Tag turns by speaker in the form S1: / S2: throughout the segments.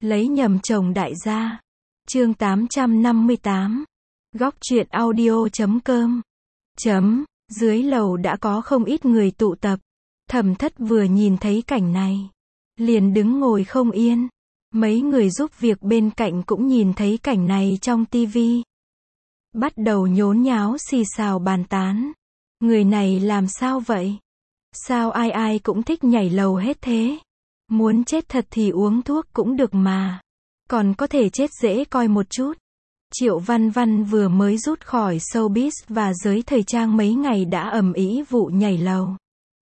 S1: Lấy nhầm chồng đại gia. Chương 858. Góc truyện audio.com. Dưới lầu đã có không ít người tụ tập. Thẩm Thất vừa nhìn thấy cảnh này, liền đứng ngồi không yên. Mấy người giúp việc bên cạnh cũng nhìn thấy cảnh này trong tivi. Bắt đầu nhốn nháo xì xào bàn tán. Người này làm sao vậy? Sao ai ai cũng thích nhảy lầu hết thế? Muốn chết thật thì uống thuốc cũng được mà. Còn có thể chết dễ coi một chút. Triệu Văn Văn vừa mới rút khỏi showbiz và giới thời trang mấy ngày đã ầm ĩ vụ nhảy lầu.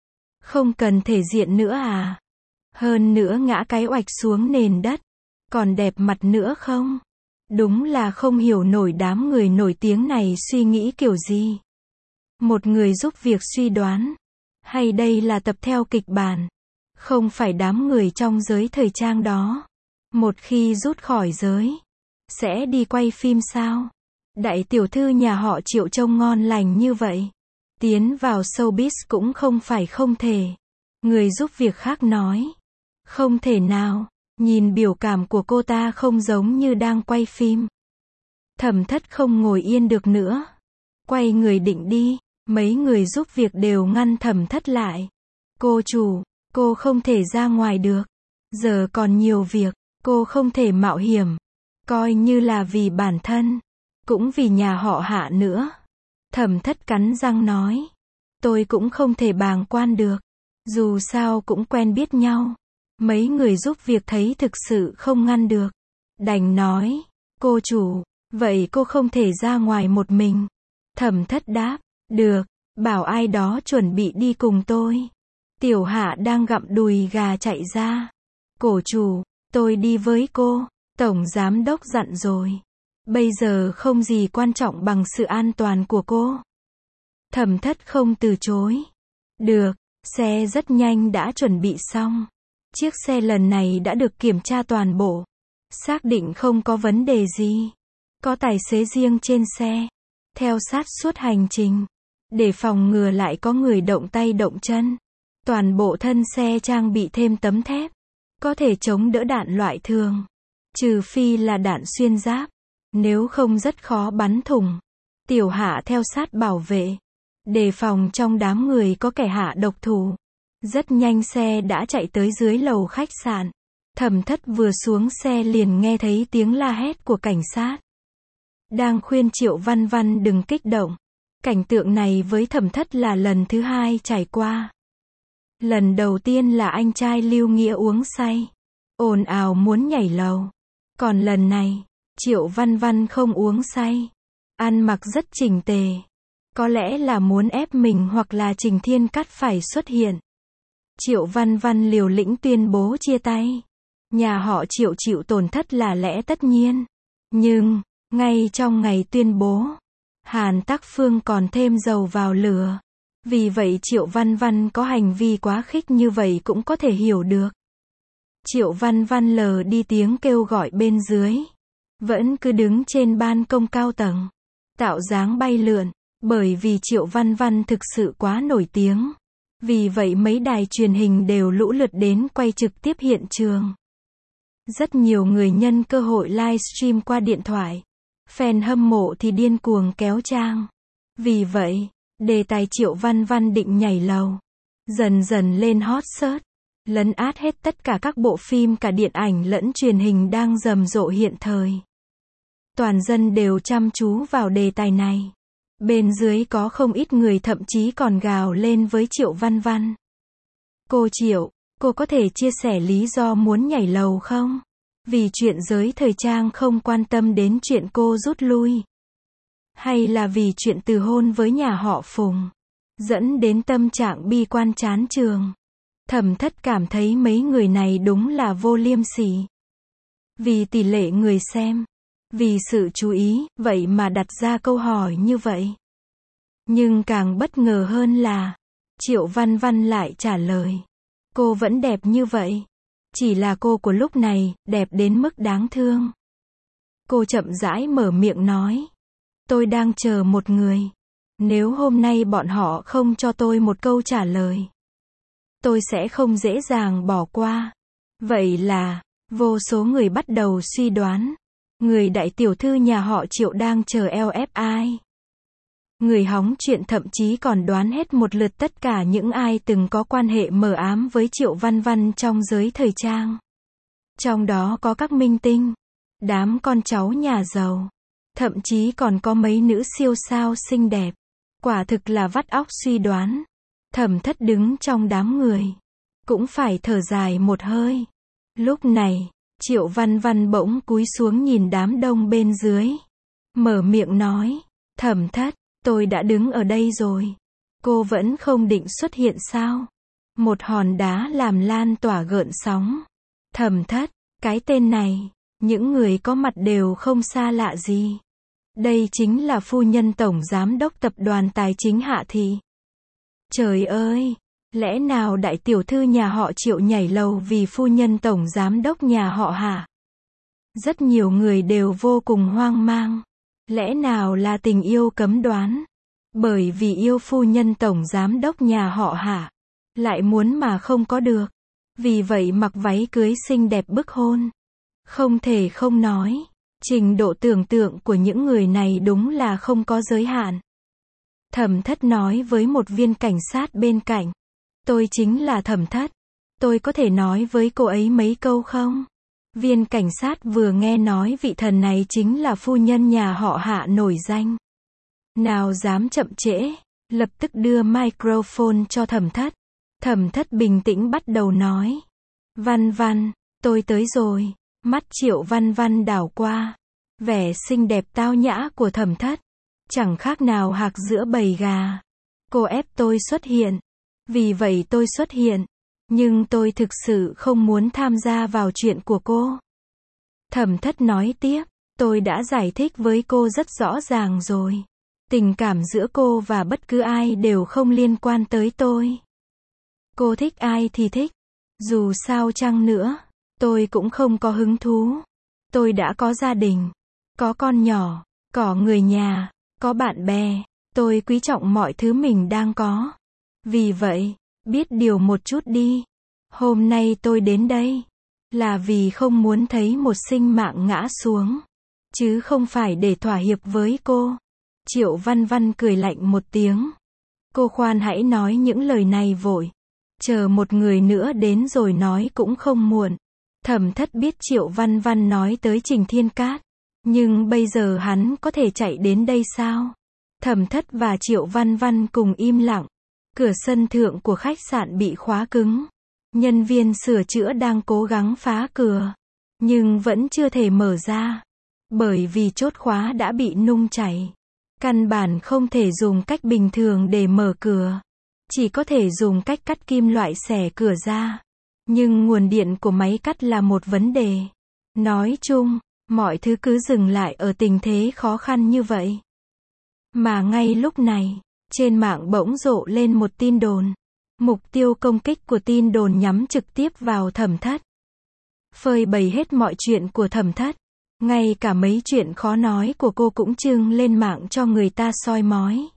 S1: Không cần thể diện nữa à? Hơn nữa ngã cái oạch xuống nền đất. Còn đẹp mặt nữa không? Đúng là không hiểu nổi đám người nổi tiếng này suy nghĩ kiểu gì. Một người giúp việc suy đoán. Hay đây là tập theo kịch bản? Không phải đám người trong giới thời trang đó. Một khi rút khỏi giới, sẽ đi quay phim sao? Đại tiểu thư nhà họ Triệu trông ngon lành như vậy. Tiến vào showbiz cũng không phải không thể. Người giúp việc khác nói. Không thể nào, nhìn biểu cảm của cô ta không giống như đang quay phim. Thẩm Thất không ngồi yên được nữa. Quay người định đi, mấy người giúp việc đều ngăn Thẩm Thất lại. Cô chủ, cô không thể ra ngoài được. Giờ còn nhiều việc, cô không thể mạo hiểm. Coi như là vì bản thân, cũng vì nhà họ Hạ nữa. Thẩm Thất cắn răng nói. Tôi cũng không thể bàng quan được. Dù sao cũng quen biết nhau. Mấy người giúp việc thấy thực sự không ngăn được. Đành nói. Cô chủ, vậy cô không thể ra ngoài một mình. Thẩm Thất đáp. Được, bảo ai đó chuẩn bị đi cùng tôi. Tiểu Hạ đang gặm đùi gà chạy ra. Cổ chủ, tôi đi với cô. Tổng giám đốc dặn rồi. Bây giờ không gì quan trọng bằng sự an toàn của cô. Thẩm Thất không từ chối. Được, xe rất nhanh đã chuẩn bị xong. Chiếc xe lần này đã được kiểm tra toàn bộ. Xác định không có vấn đề gì. Có tài xế riêng trên xe. Theo sát suốt hành trình. Để phòng ngừa lại có người động tay động chân. Toàn bộ thân xe trang bị thêm tấm thép. Có thể chống đỡ đạn loại thường. Trừ phi là đạn xuyên giáp. Nếu không rất khó bắn thủng. Tiểu Hạ theo sát bảo vệ. Đề phòng trong đám người có kẻ hạ độc thủ. Rất nhanh xe đã chạy tới dưới lầu khách sạn. Thẩm Thất vừa xuống xe liền nghe thấy tiếng la hét của cảnh sát. Đang khuyên Triệu Văn Văn đừng kích động. Cảnh tượng này với Thẩm Thất là lần thứ hai trải qua. Lần đầu tiên là anh trai Lưu Nghĩa uống say. Ồn ào muốn nhảy lầu. Còn lần này, Triệu Văn Văn không uống say. Ăn mặc rất chỉnh tề. Có lẽ là muốn ép mình hoặc là Trình Thiên Cát phải xuất hiện. Triệu Văn Văn liều lĩnh tuyên bố chia tay. Nhà họ Triệu chịu tổn thất là lẽ tất nhiên. Nhưng, ngay trong ngày tuyên bố, Hàn Tắc Phương còn thêm dầu vào lửa. Vì vậy Triệu Văn Văn có hành vi quá khích như vậy cũng có thể hiểu được. Triệu Văn Văn lờ đi tiếng kêu gọi bên dưới. Vẫn cứ đứng trên ban công cao tầng. Tạo dáng bay lượn. Bởi vì Triệu Văn Văn thực sự quá nổi tiếng. Vì vậy mấy đài truyền hình đều lũ lượt đến quay trực tiếp hiện trường. Rất nhiều người nhân cơ hội livestream qua điện thoại. Fan hâm mộ thì điên cuồng kéo trang. Vì vậy, đề tài Triệu Văn Văn định nhảy lầu dần dần lên hot search. Lấn át hết tất cả các bộ phim cả điện ảnh lẫn truyền hình đang rầm rộ hiện thời. Toàn dân đều chăm chú vào đề tài này. Bên dưới có không ít người thậm chí còn gào lên với Triệu Văn Văn. Cô Triệu, cô có thể chia sẻ lý do muốn nhảy lầu không? Vì chuyện giới thời trang không quan tâm đến chuyện cô rút lui. Hay là vì chuyện từ hôn với nhà họ Phùng, dẫn đến tâm trạng bi quan chán trường. Thẩm Thất cảm thấy mấy người này đúng là vô liêm sỉ. Vì tỷ lệ người xem, vì sự chú ý, vậy mà đặt ra câu hỏi như vậy. Nhưng càng bất ngờ hơn là, Triệu Văn Văn lại trả lời. Cô vẫn đẹp như vậy. Chỉ là cô của lúc này, đẹp đến mức đáng thương. Cô chậm rãi mở miệng nói. Tôi đang chờ một người. Nếu hôm nay bọn họ không cho tôi một câu trả lời, tôi sẽ không dễ dàng bỏ qua. Vậy là, Vô số người bắt đầu suy đoán, người đại tiểu thư nhà họ Triệu đang chờ LFI. Người hóng chuyện thậm chí còn đoán hết một lượt tất cả những ai từng có quan hệ mờ ám với Triệu Văn Văn trong giới thời trang. Trong đó có các minh tinh, đám con cháu nhà giàu, thậm chí còn có mấy nữ siêu sao xinh đẹp. Quả thực là vắt óc suy đoán. Thẩm Thất đứng trong đám người, cũng phải thở dài một hơi. Lúc này, Triệu Văn Văn bỗng cúi xuống nhìn đám đông bên dưới. Mở miệng nói, Thẩm Thất, tôi đã đứng ở đây rồi. Cô vẫn không định xuất hiện sao? Một hòn đá làm lan tỏa gợn sóng. Thẩm Thất, cái tên này, những người có mặt đều không xa lạ gì. Đây chính là phu nhân tổng giám đốc tập đoàn tài chính Hạ Thị. Trời ơi, lẽ nào đại tiểu thư nhà họ Triệu nhảy lầu vì phu nhân tổng giám đốc nhà họ Hạ? Rất nhiều người đều vô cùng hoang mang. Lẽ nào là tình yêu cấm đoán? Bởi vì yêu phu nhân tổng giám đốc nhà họ Hạ, lại muốn mà không có được. Vì vậy mặc váy cưới xinh đẹp bức hôn. Không thể không nói, trình độ tưởng tượng của những người này đúng là không có giới hạn. Thẩm Thất nói với một viên cảnh sát bên cạnh. Tôi chính là Thẩm Thất. Tôi có thể nói với cô ấy mấy câu không? Viên cảnh sát vừa nghe nói vị thần này chính là phu nhân nhà họ Hạ nổi danh. Nào dám chậm trễ, lập tức đưa microphone cho Thẩm Thất. Thẩm Thất bình tĩnh bắt đầu nói. Văn Văn, tôi tới rồi. Mắt Triệu Văn Văn đảo qua. Vẻ xinh đẹp tao nhã của Thẩm Thất. Chẳng khác nào hạc giữa bầy gà. Cô ép tôi xuất hiện. Vì vậy tôi xuất hiện. Nhưng tôi thực sự không muốn tham gia vào chuyện của cô. Thẩm Thất nói tiếp. Tôi đã giải thích với cô rất rõ ràng rồi. Tình cảm giữa cô và bất cứ ai đều không liên quan tới tôi. Cô thích ai thì thích. Dù sao chăng nữa, tôi cũng không có hứng thú. Tôi đã có gia đình, có con nhỏ, có người nhà, có bạn bè. Tôi quý trọng mọi thứ mình đang có. Vì vậy, biết điều một chút đi. Hôm nay tôi đến đây là vì không muốn thấy một sinh mạng ngã xuống, chứ không phải để thỏa hiệp với cô. Triệu Văn Văn cười lạnh một tiếng. Cô khoan hãy nói những lời này vội. Chờ một người nữa đến rồi nói cũng không muộn. Thẩm Thất biết Triệu Văn Văn nói tới Trình Thiên Cát. Nhưng bây giờ hắn có thể chạy đến đây sao? Thẩm Thất và Triệu Văn Văn cùng im lặng. Cửa sân thượng của khách sạn bị khóa cứng. Nhân viên sửa chữa đang cố gắng phá cửa. Nhưng vẫn chưa thể mở ra. Bởi vì chốt khóa đã bị nung chảy. Căn bản không thể dùng cách bình thường để mở cửa. Chỉ có thể dùng cách cắt kim loại xẻ cửa ra. Nhưng nguồn điện của máy cắt là một vấn đề. Nói chung, mọi thứ cứ dừng lại ở tình thế khó khăn như vậy. Mà ngay lúc này, trên mạng bỗng rộ lên một tin đồn. Mục tiêu công kích của tin đồn nhắm trực tiếp vào Thẩm Thất. Phơi bày hết mọi chuyện của Thẩm Thất. Ngay cả mấy chuyện khó nói của cô cũng trưng lên mạng cho người ta soi mói.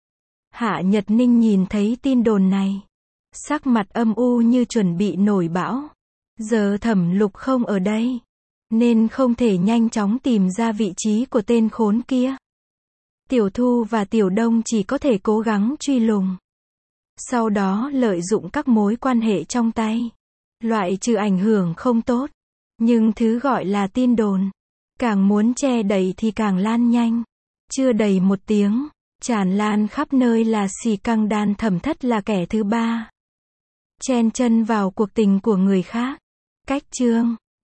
S1: Hạ Nhật Ninh nhìn thấy tin đồn này. Sắc mặt âm u như chuẩn bị nổi bão. Giờ Thẩm Lục không ở đây. Nên không thể nhanh chóng tìm ra vị trí của tên khốn kia. Tiểu Thu và Tiểu Đông chỉ có thể cố gắng truy lùng. Sau đó lợi dụng các mối quan hệ trong tay. Loại trừ ảnh hưởng không tốt. Nhưng thứ gọi là tin đồn. Càng muốn che đậy thì càng lan nhanh. Chưa đầy một tiếng. Tràn lan khắp nơi là xì căng đan. Thẩm Thất là kẻ thứ ba. Chen chân vào cuộc tình của người khác. Cách chương